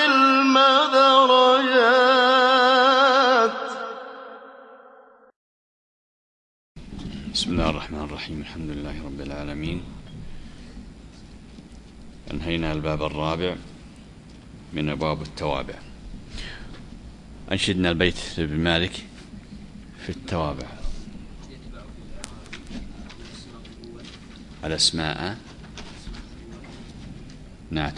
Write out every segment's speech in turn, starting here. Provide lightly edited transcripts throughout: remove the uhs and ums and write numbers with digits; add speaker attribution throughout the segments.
Speaker 1: العلم درجات.
Speaker 2: بسم الله الرحمن الرحيم. الحمد لله رب العالمين. انهينا الباب الرابع من أبواب التوابع. أنشدنا البيت لابن مالك في التوابع. الأسماء نعت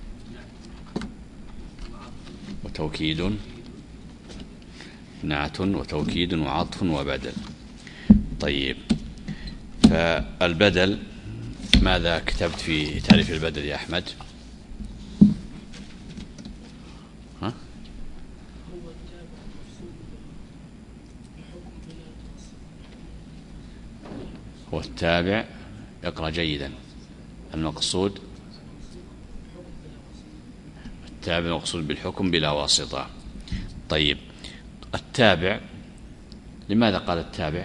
Speaker 2: وتوكيد، نعت وتوكيد وعطف وبدل. طيب، فالبدل ماذا كتبت في تعريف البدل يا أحمد؟ هو التابع، اقرأ جيدا. المقصود التابع المقصود بالحكم بلا واسطة. طيب، التابع لماذا قال التابع؟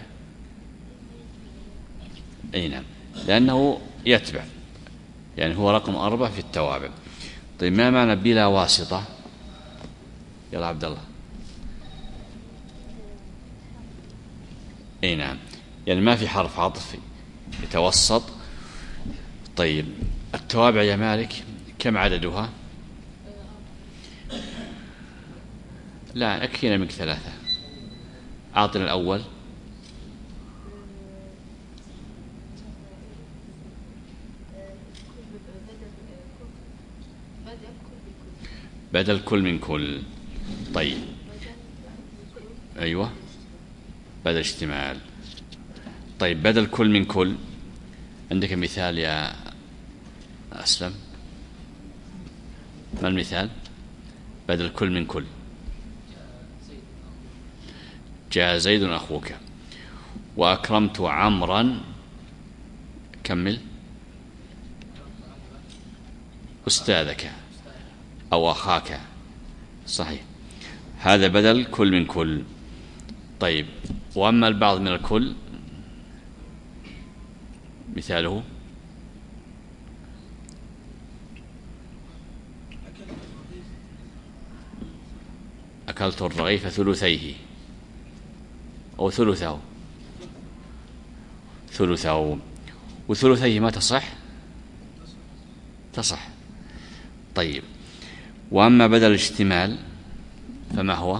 Speaker 2: أي نعم، لأنه يتبع، يعني هو رقم 4 في التوابع. طيب، ما معنى بلا واسطة؟ يلا عبد الله. أي نعم، يعني ما في حرف عطف يتوسط. طيب، التوابع يا مالك كم عددها؟ لا، أكفينا منك 3. أعطنا الأول. بدل كل من كل. طيب، أيوة، بدل اشتمال. طيب، بدل كل من كل، عندك مثال يا أسلم؟ ما المثال؟ بدل كل من كل. جاء زيد أخوك، وأكرمت عمرا. كمل. أستاذك أو أخاك. صحيح، هذا بدل كل من كل. طيب، وأما البعض من الكل، مثاله أكلت الرغيف ثلثيه أو ثلثه. وثلثيه ما تصح. طيب، وأما بدل الاشتمال فما هو؟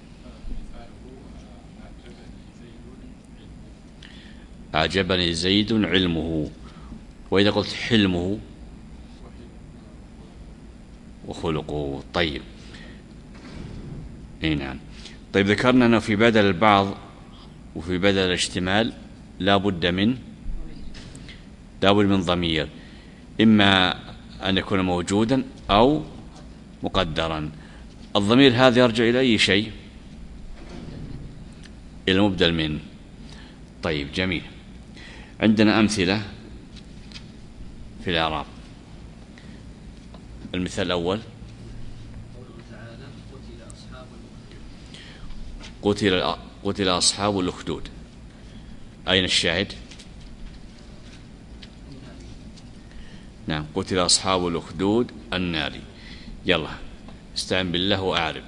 Speaker 2: أعجبني زيد علمه. وإذا قلت حلمه وخلقه. طيب، إيه نعم. طيب، ذكرنا أنه في بدل البعض وفي بدل الاشتمال لا بد من ضمير، إما أن يكون موجودا أو مقدرا. الضمير هذا يرجع إلى أي شيء؟ إلى المبدل منه. طيب، جميل. عندنا أمثلة في الإعراب. المثال الأول: قتل أصحاب الأخدود. أين الشاهد؟ نعم، قتل أصحاب الأخدود النار. يلا استعن بالله وأعرب.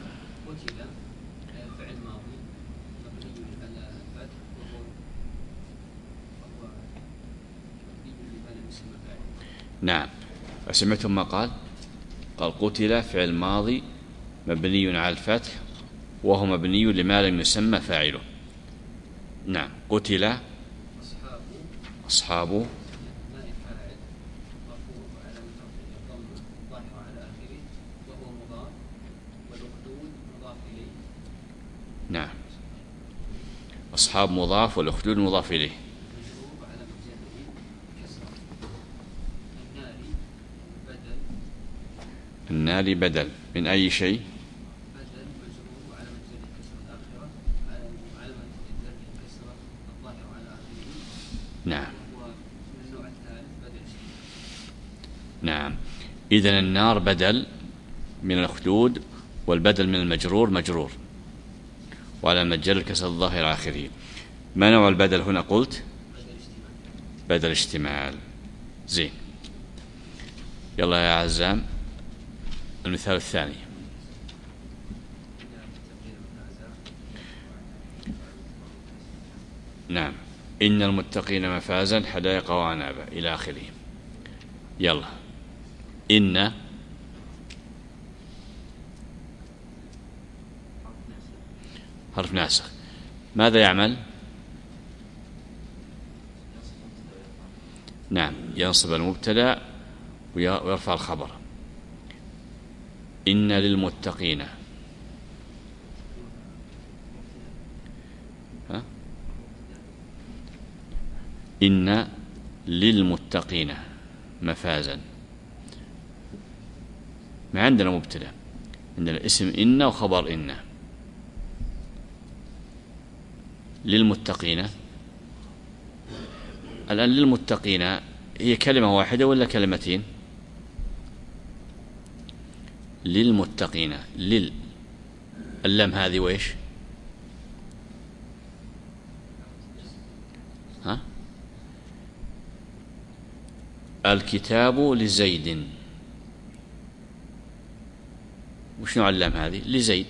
Speaker 2: نعم، سمعتم ما قال قتل فعل ماضي مبني على الفتح، وهو مبني لما لم يسمى فاعله. نعم، قتل أصحاب. نعم، أصحاب مضاف والأخدود مضاف إليه. النار بدل من أي شيء؟ نعم. نعم، إذن النار بدل من الأخدود، والبدل من المجرور مجرور، وعلى مجر الكسر الظاهر آخره. ما نوع البدل هنا؟ قلت بدل اشتمال. زين، يلا يا عزام المثال الثاني. نعم، إن المتقين مفازا حدائق وعنابا إلى آخره. يلا، إن حرف ناسخ، ماذا يعمل؟ نعم، ينصب المبتدأ ويرفع الخبر. إن للمتقين، إن للمتقين مفازا، ما عندنا مبتدأ، عندنا اسم إن وخبر إن. للمتقين، الآن للمتقين هي كلمة واحدة ولا كلمتين؟ للمتقين، اللام هذه وإيش؟ ها؟ الكتاب لزيد، وش نوع اللام هذه؟ لزيد.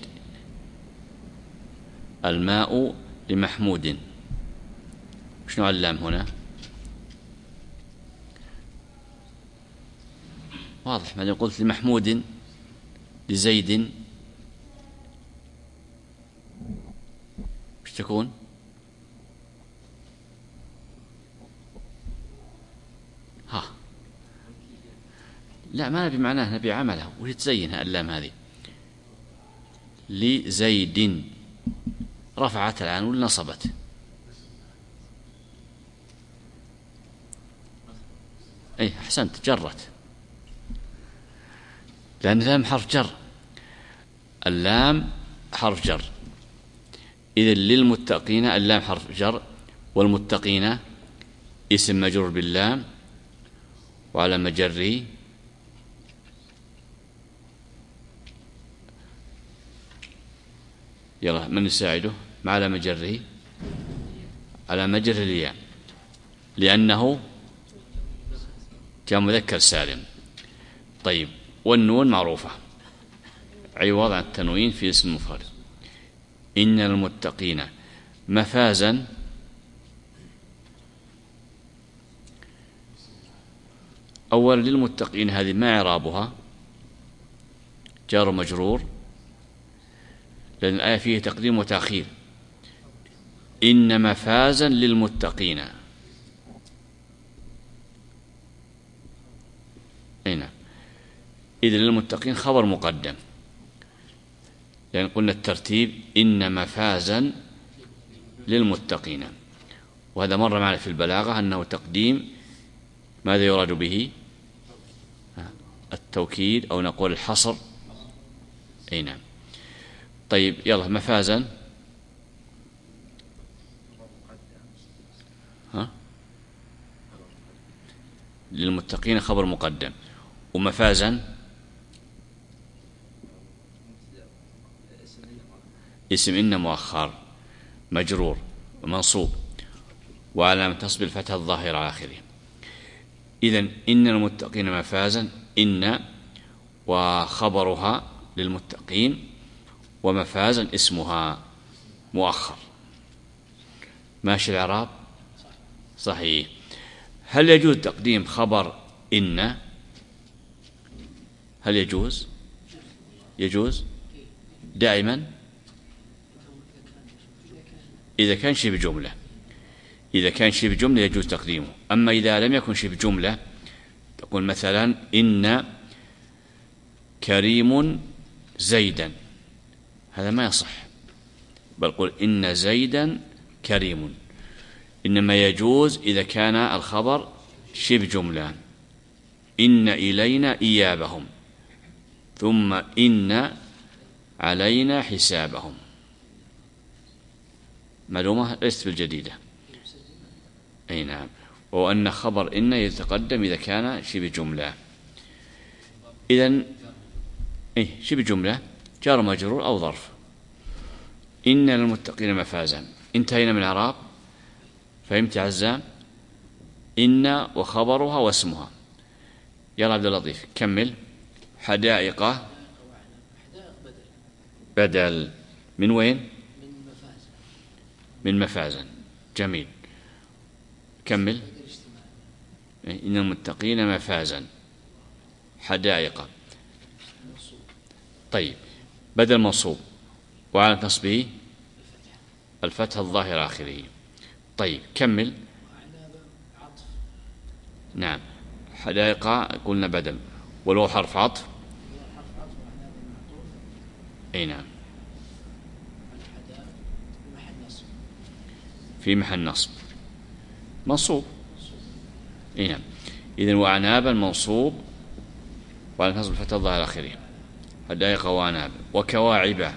Speaker 2: الماء لمحمود، وش نوع اللام هنا؟ واضح، ما قلت لمحمود لزيد وش تكون؟ ها، لا، ما نبي معناه، نبي عمله، وش تزينها اللام هذه؟ لزيد، رفعت الآن ولا نصبت؟ أي أحسنت، جرت، لأن اللام حرف جر، اللام حرف جر. إذن للمتقين اللام حرف جر، والمتقين اسم مجرور باللام، وعلى مجره يلا من يساعده مع على مجره؟ على مجره الياء، لأنه جاء مذكر سالم. طيب، والنون معروفة عوض عن التنوين في اسم مفرد. إن المتقين مفازا، أولا للمتقين هذه ما إعرابها؟ جار مجرور، لأن الآية فيه تقديم وتأخير. إن مفازا للمتقين، هنا إذن للمتقين خبر مقدم، لأن قلنا الترتيب إن مفازا للمتقين، وهذا مر معنا في البلاغة أنه تقديم ماذا يراد به؟ التوكيد، أو نقول الحصر. أي نعم. طيب، يلا مفازا، للمتقين خبر مقدم، ومفازا اسم إن مؤخر مجرور ومنصوب، وعلامة نصب الفتحة الظاهرة على آخره. إذن إن المتقين مفازا، إن وخبرها للمتقين، ومفازا اسمها مؤخر. ماشي الإعراب؟ صحيح. هل يجوز تقديم خبر إن؟ هل يجوز؟ يجوز دائما إذا كان شبه جملة. إذا كان شبه جملة يجوز تقديمه. أما إذا لم يكن شبه جملة، تقول مثلا إن كريم زيدا، هذا ما يصح، بل قل إن زيدا كريم. إنما يجوز إذا كان الخبر شبه جملة. إن إلينا إيابهم، ثم إن علينا حسابهم. معلومة ليست بالجديدة. أي نعم. وأن خبر إن يتقدم إذا كان شبه جملة. إذن شبه جملة جار مجرور أو ظرف. إن للمتقين مفازا، انتهينا من الإعراب. فهمت يا عزام؟ إن وخبرها واسمها. يلا عبد اللطيف كمل. حدائق بدل من وين؟ من مفازن. جميل، كمل. إن المتقين مفازا حدائق. طيب، بدل منصوب وعلى نصبه الفتح الظاهر آخره. طيب كمل. نعم، حدائق قلنا بدل، ولو حرف عطف. أي نعم، في محل نصب منصوب. أي نعم، إذن وأعنابا منصوب وعلى نصب الفتح الظاهر آخره. حدائق وأعناب. وكواعب،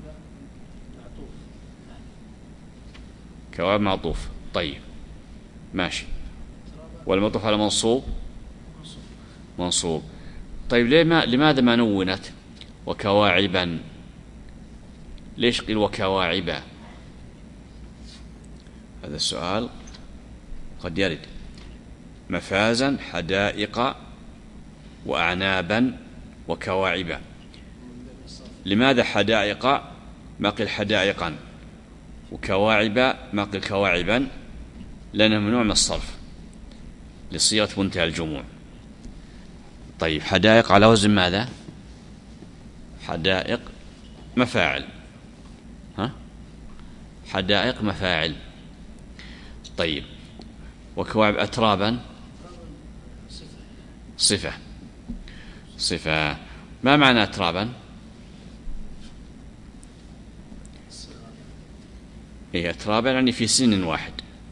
Speaker 2: كواعب معطوف. طيب ماشي، والمعطوف على منصوب منصوب. طيب لماذا ما نونت وكواعبا؟ ليش قيل وكواعبا؟ هذا السؤال قد يرد. مفازا، حدائق، وأعنابا، وكواعبا. لماذا حدائق ما قيل حدائقا، وكواعب ما قيل كواعبا؟ لأنه ممنوع من الصرف لصيغة منتهى الجموع. طيب، حدائق على وزن ماذا؟ حدائق مفاعل. حدائق مفاعل. طيب، وكواعب أترابا صفة. صفة. ما معنى أترابا؟ إيه، أترابا يعني في سن واحد.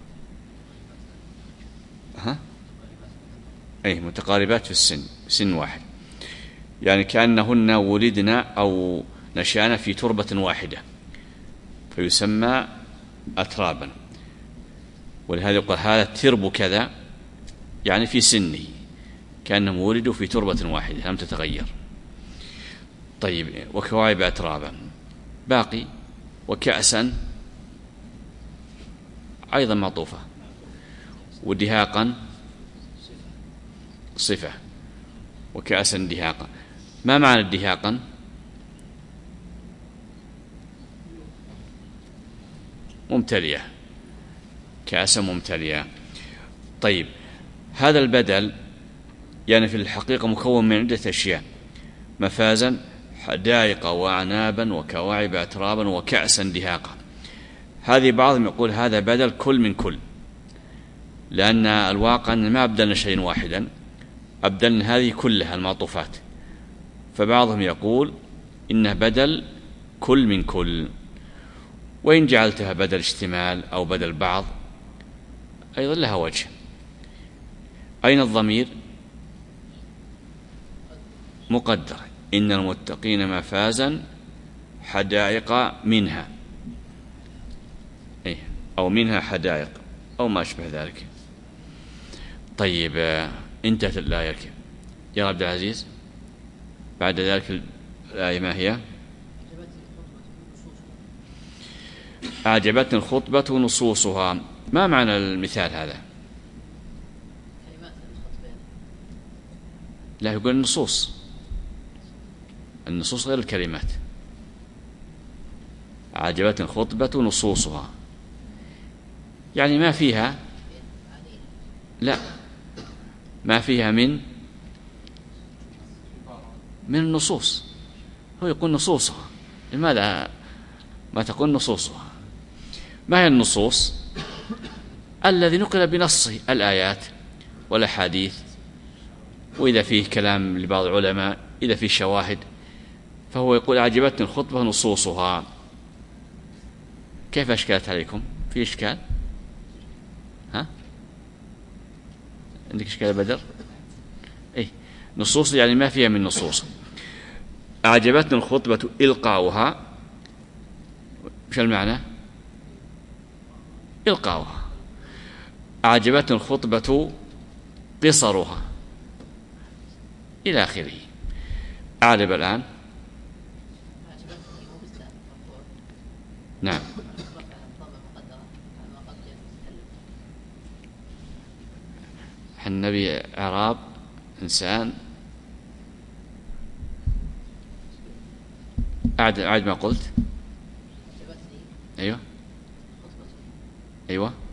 Speaker 2: أي متقاربات في السن، سن واحد، يعني كأنهن ولدنا أو نشأنا في تربة واحدة، فيسمى أترابا. ولهذا يقول هذا ترب كذا، يعني في سنه، كأنهم ولدوا في تربة واحدة لم تتغير. طيب، وكواعب أترابا. باقي وكأسا أيضا معطوفة، ودهاقا صفة، وكأسا دهاقا. ما معنى الدهاقا؟ ممتلئة، كأسا ممتلئة. طيب، هذا البدل يعني في الحقيقة مكون من عدة أشياء: مفازا، حدائق، وأعنابا، وكواعب أترابا، وكأسا دهاقا. هذه بعضهم يقول هذا بدل كل من كل، لأن الواقع أن ما أبدلنا شيئا واحدا، أبدلنا هذه كلها المعطوفات. فبعضهم يقول إنه بدل كل من كل. وإن جعلتها بدل اشتمال أو بدل بعض أيضا لها وجه. أين الضمير؟ مقدر. إن المتقين مفازا حدائق منها، أو منها حدائق، أو ما أشبه ذلك. طيب، انتهت الآية يا عبد العزيز. بعد ذلك الآية ما هي؟ أعجبتني الخطبة نصوصها. ما معنى المثال هذا؟ لا، يقول النصوص. النصوص غير الكلمات. أعجبتني الخطبة نصوصها، يعني ما فيها، لا، ما فيها من النصوص. هو يقول نصوصها. لماذا ما تقول نصوصها؟ ما هي النصوص؟ الذي نقل بنصه، الآيات والأحاديث، وإذا فيه كلام لبعض العلماء، إذا فيه شواهد. فهو يقول أعجبتني الخطبة نصوصها. كيف أشكلت عليكم؟ في إشكال؟ عندك إشكال بدر؟ إيه، نصوص يعني ما فيها من نصوص. أعجبتني الخطبة إلقاؤها. مش المعنى؟ إلقاؤها. أعجبتني الخطبة قصرها، إلى آخره. أعرب الآن. نعم. النبي إعراب إنسان أعد ما قلت. أيوة أيوة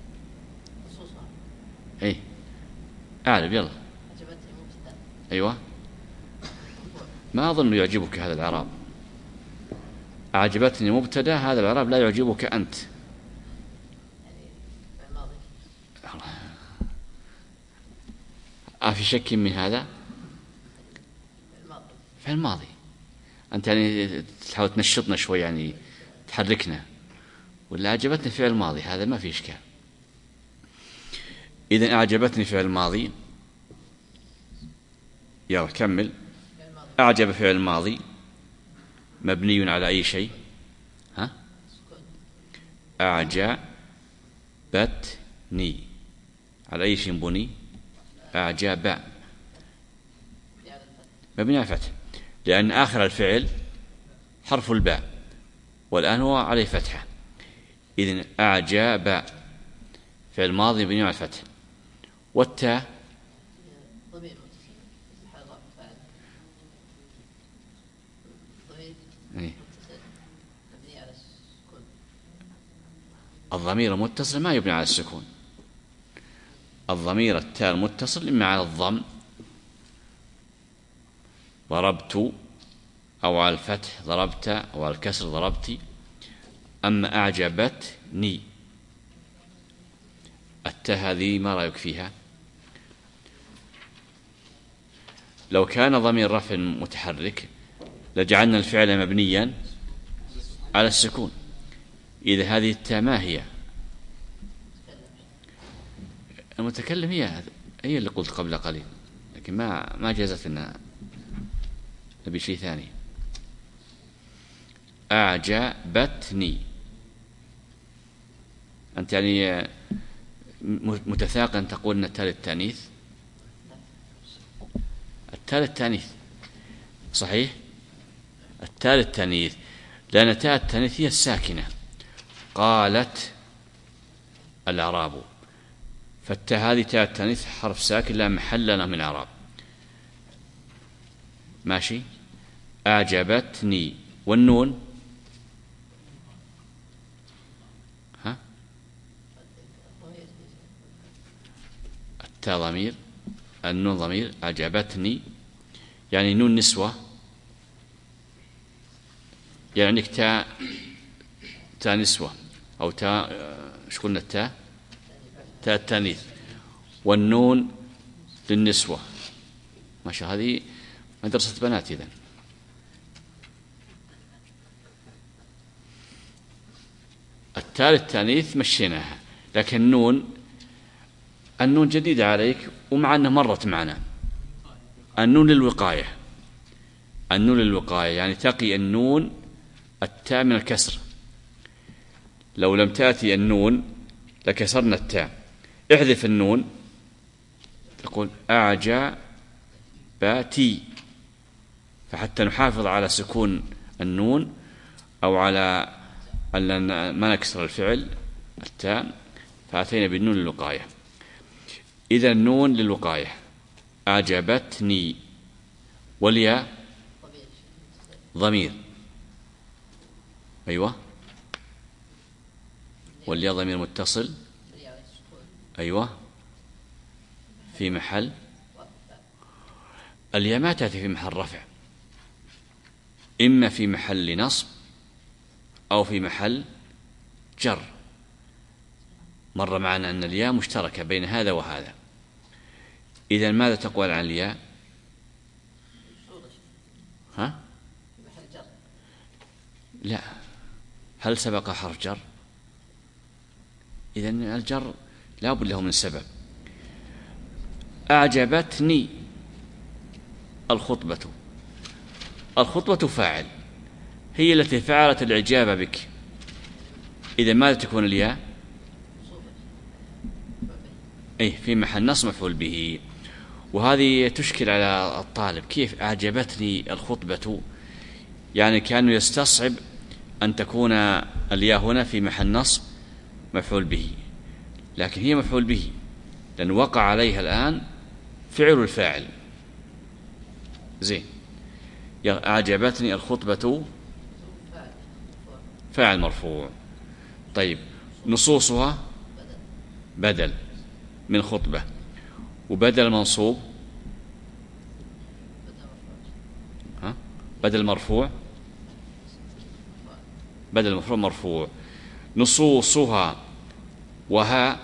Speaker 2: أي أعرف يلا. أيوة ما أظن يعجبك هذا الإعراب. أعجبتني مبتدأ، هذا الإعراب لا يعجبك أنت. في شك من هذا؟ في الماضي. أنت يعني تحاول تنشطنا شوي، يعني تحركنا، ولا أعجبتني فعل الماضي، هذا ما في إشكال. إذن أعجبتني فعل الماضي. يلا كمل. أعجب فعل الماضي مبني على أي شيء؟ ها؟ أعجبتني على أي شيء بني؟ أعجب مبني على فتح، لأن آخر الفعل حرف الباء، والآن هو عليه فتحة. إذن أعجب فعل ماضي مبني على الفتح، والتاء الضمير المتصل ما يبني على السكون. الضمير التاء المتصل إما على الضم ضربت، أو على الفتح ضربت، أو على الكسر ضربتي. أما أعجبتني التاء هذه ما رأيك فيها؟ لو كان ضمير رفع متحرك لجعلنا الفعل مبنيا على السكون. إذا هذه التاء ما هي؟ المتكلم هي اللي قلت قبل قليل، لكن ما جازت لنا نبي شيء ثاني. أعجبتني، أنت يعني متثاقل تقول أن التاء للتأنيث. التاء للتأنيث صحيح، التاء للتأنيث، لأن تاء التأنيث هي الساكنة. قالت الأعراب، فالتاء هذه تاء التأنيث حرف ساكن لا محل له من إعراب. ماشي. أعجبتني، والنون ها؟ التاء ضمير، النون ضمير. أعجبتني يعني نون نسوة، يعني عندك تاء نسوة، أو تاء ايش قلنا؟ تاء التانيث، والنون للنسوة. ما شاء، هذه مدرسة بنات. إذن التاء للتانيث مشيناها، لكن النون جديدة عليك، ومع أنها مرت معنا. النون للوقاية، النون للوقاية يعني تقي النون التاء من الكسر. لو لم تأتي النون لكسرنا التاء. احذف النون، تقول أعجبتي، فحتى نحافظ على سكون النون، أو على أن ما نكسر الفعل التاء، فأتينا بالنون للوقاية. إذا النون للوقاية. أعجبتني، والياء ضمير. أيوة، والياء ضمير متصل. أيوة، في محل. الياء ما تأتي في محل رفع، إما في محل نصب أو في محل جر. مر معنا أن الياء مشتركة بين هذا وهذا. إذن ماذا تقول عن الياء؟ ها؟ لا، هل سبق حرف جر؟ إذن الجر لا بد له من سبب. أعجبتني الخطبة، الخطبة فاعل، هي التي فعلت الإعجاب بك. إذا ماذا تكون الياء؟ في محل نصب مفعول به. وهذه تشكل على الطالب، كيف أعجبتني الخطبة؟ يعني كانوا يستصعب أن تكون الياء هنا في محل نصب مفعول به، لكن هي مفعول به، لأن وقع عليها الآن فعل الفاعل. زين. أعجبتني الخطبة فاعل مرفوع. طيب نصوصها بدل من خطبة، وبدل منصوب بدل مرفوع، بدل مرفوع مرفوع. نصوصها وها،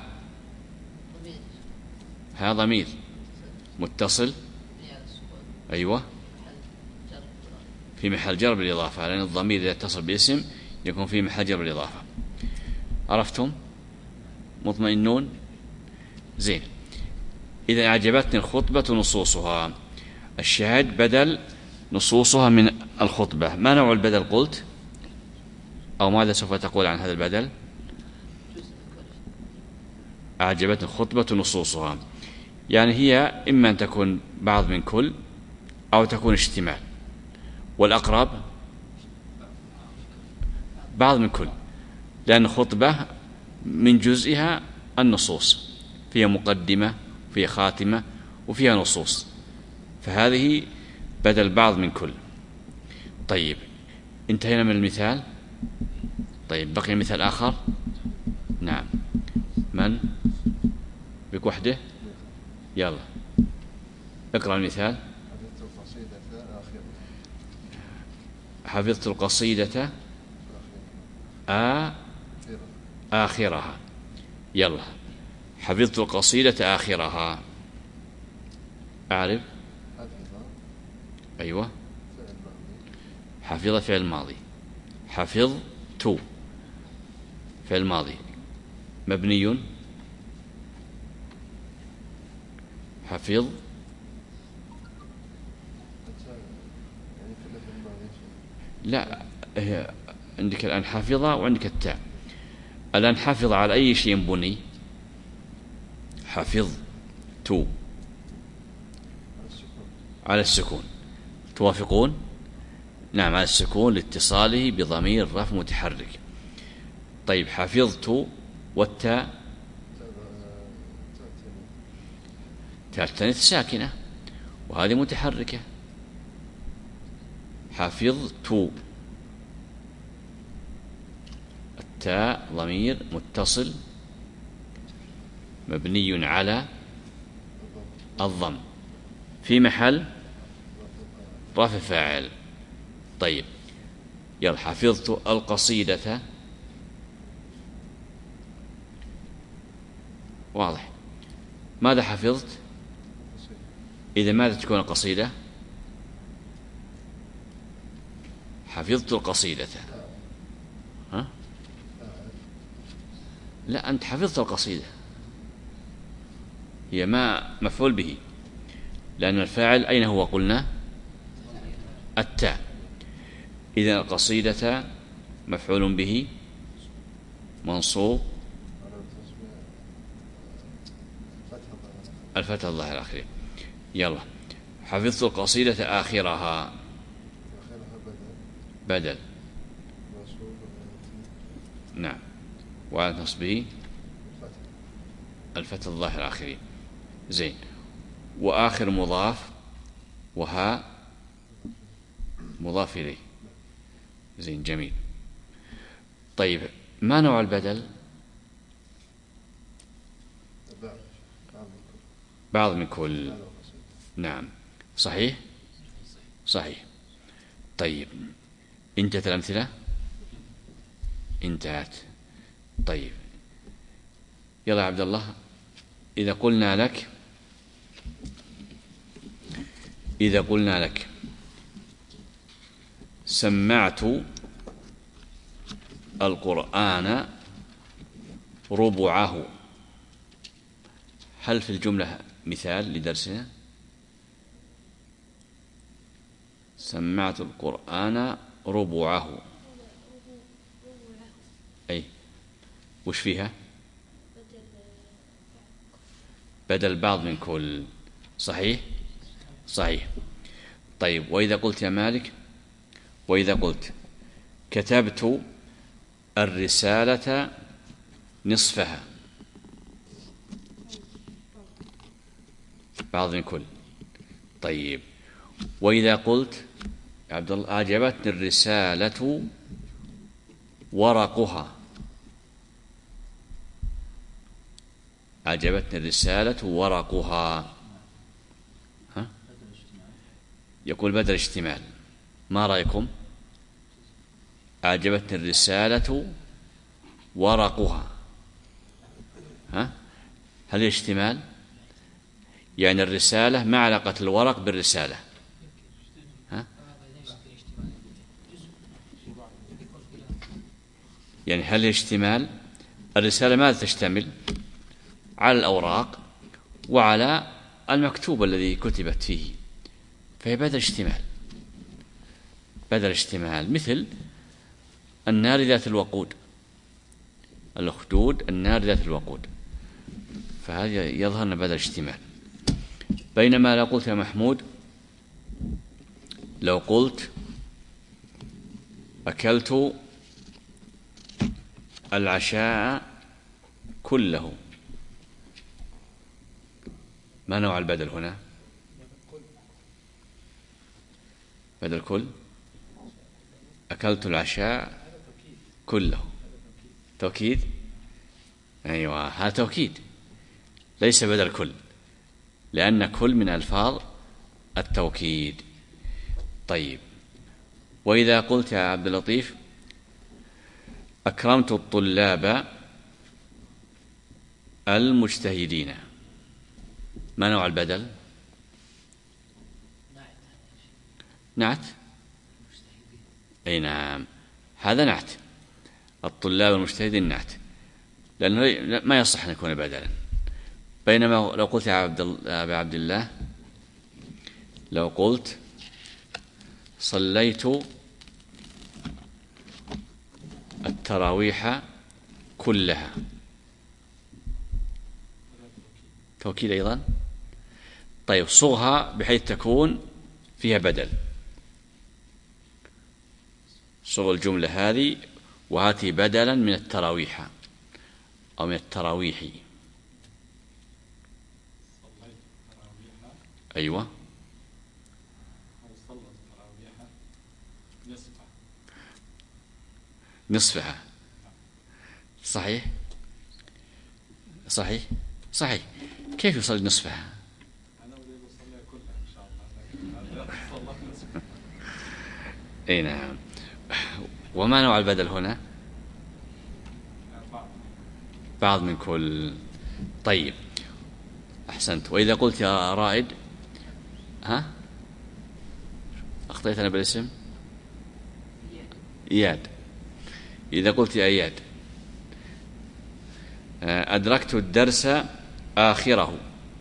Speaker 2: ها ضمير متصل، أيوة، في محل جر بالإضافة، لأن الضمير إذا اتصل باسم يكون في محل جر بالإضافة. عرفتم؟ مطمئنون؟ زين. إذا أعجبتني الخطبة نصوصها، الشاهد بدل نصوصها من الخطبة. ما نوع البدل قلت؟ أو ماذا سوف تقول عن هذا البدل؟ أعجبتني الخطبة نصوصها، يعني هي إما أن تكون بعض من كل أو تكون اشتمال، والأقرب بعض من كل، لأن الخطبة من جزئها النصوص، فيها مقدمة وفيها خاتمة وفيها نصوص، فهذه بدل بعض من كل. طيب انتهينا من المثال. طيب بقي مثال آخر. نعم، من بك وحده؟ يلا اقرأ المثال. حفظت القصيدة آخرها. يلا، حفظت القصيدة آخرها. أعرف. أيوة، حفظ فعل ماضي، حفظت فعل ماضي مبني، حفظ لا، هي عندك الآن حافظة وعندك التاء. الآن حافظ على أي شيء بني؟ حفظت على السكون، توافقون؟ نعم، على السكون لاتصاله بضمير رفع متحرك. طيب حفظت والتاء تأنيث ساكنة وهذه متحركة. حفظت، التاء ضمير متصل مبني على الضم في محل رفع فاعل. طيب يلا، حفظت القصيدة. واضح. ماذا حفظت؟ إذا ماذا تكون القصيدة؟ حفظت القصيدة. ها؟ لا، أنت حفظت القصيدة، هي ما مفعول به، لأن الفاعل أين هو؟ قلنا التاء. إذن القصيدة مفعول به منصوب الفتح الظاهر الآخرين. يلا، حفظت القصيدة آخرها بدل، نعم، وعلى نصبه الفتح الظاهر الآخرين. زين. وآخر مضاف، وها مضاف إليه. زين، جميل. طيب ما نوع البدل؟ بعض من كل. نعم، صحيح صحيح. طيب انتهت الأمثلة؟ انتهت. طيب يلا يا عبد الله، إذا قلنا لك سمعت القرآن ربعه، هل في الجملة مثال لدرسنا؟ سمعت القرآن ربعه، أي وش فيها؟ بدل بعض من كل. صحيح صحيح. طيب وإذا قلت يا مالك، وإذا قلت كتبت الرسالة نصفها، بعض من كل. طيب وإذا قلت يا عبد الله أعجبتني الرسالة ورقها. أعجبتني الرسالة ورقها. ها؟ يقول بدل اشتمال. ما رأيكم؟ أعجبتني الرسالة ورقها. ها؟ هل اشتمال؟ يعني الرسالة ما علاقة الورق بالرسالة؟ ها؟ يعني هل اشتمال؟ الرسالة ماذا تشتمل؟ على الأوراق وعلى المكتوب الذي كتبت فيه، فهي بدل اشتمال. بدل اشتمال مثل النار ذات الوقود، الأخدود النار ذات الوقود، فهذا يظهر أن بدل اشتمال. بينما لو قلت يا محمود، لو قلت أكلت العشاء كله، ما نوع البدل هنا؟ بدل كل. أكلت العشاء كله توكيد. أيوة، هذا توكيد ليس بدل كل، لأن كل من ألفاظ التوكيد. طيب، وإذا قلت يا عبد اللطيف أكرمت الطلاب المجتهدين، ما نوع البدل؟ نعت. أي نعم، هذا نعت. الطلاب المجتهدين نعت، لأنه ما يصح أن يكون بدلا. بينما لو قلت يا أبا عبد الله، لو قلت صليت التراويح كلها، توكيد أيضا. طيب، صغها بحيث تكون فيها بدل. صغ الجملة هذه وهاتي بدلا من التراويح أو من التراويح. أيوة، نصفها. صحيح صحيح صحيح. كيف يصلي نصفها؟ أنا أريد أصلي كلها إن شاء الله. أي نعم. وما نوع البدل هنا؟ بعض من كل. طيب، أحسنت. وإذا قلت يا رائد، ها، أخطيت أنا بالاسم؟ إياد. إذا قلت يا إياد أدركت الدرس آخره،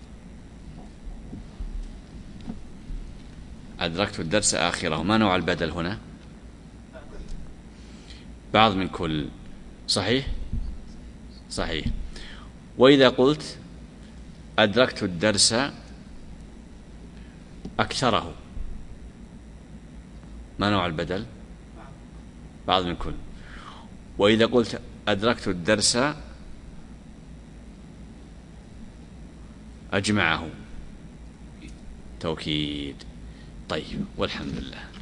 Speaker 2: أدركت الدرس آخره، ما نوع البدل هنا؟ بعض من كل. صحيح صحيح. وإذا قلت أدركت الدرس أكثره، ما نوع البدل؟ بعض من كل. وإذا قلت أدركت الدرس أجمعه، توكيد. طيب، والحمد لله.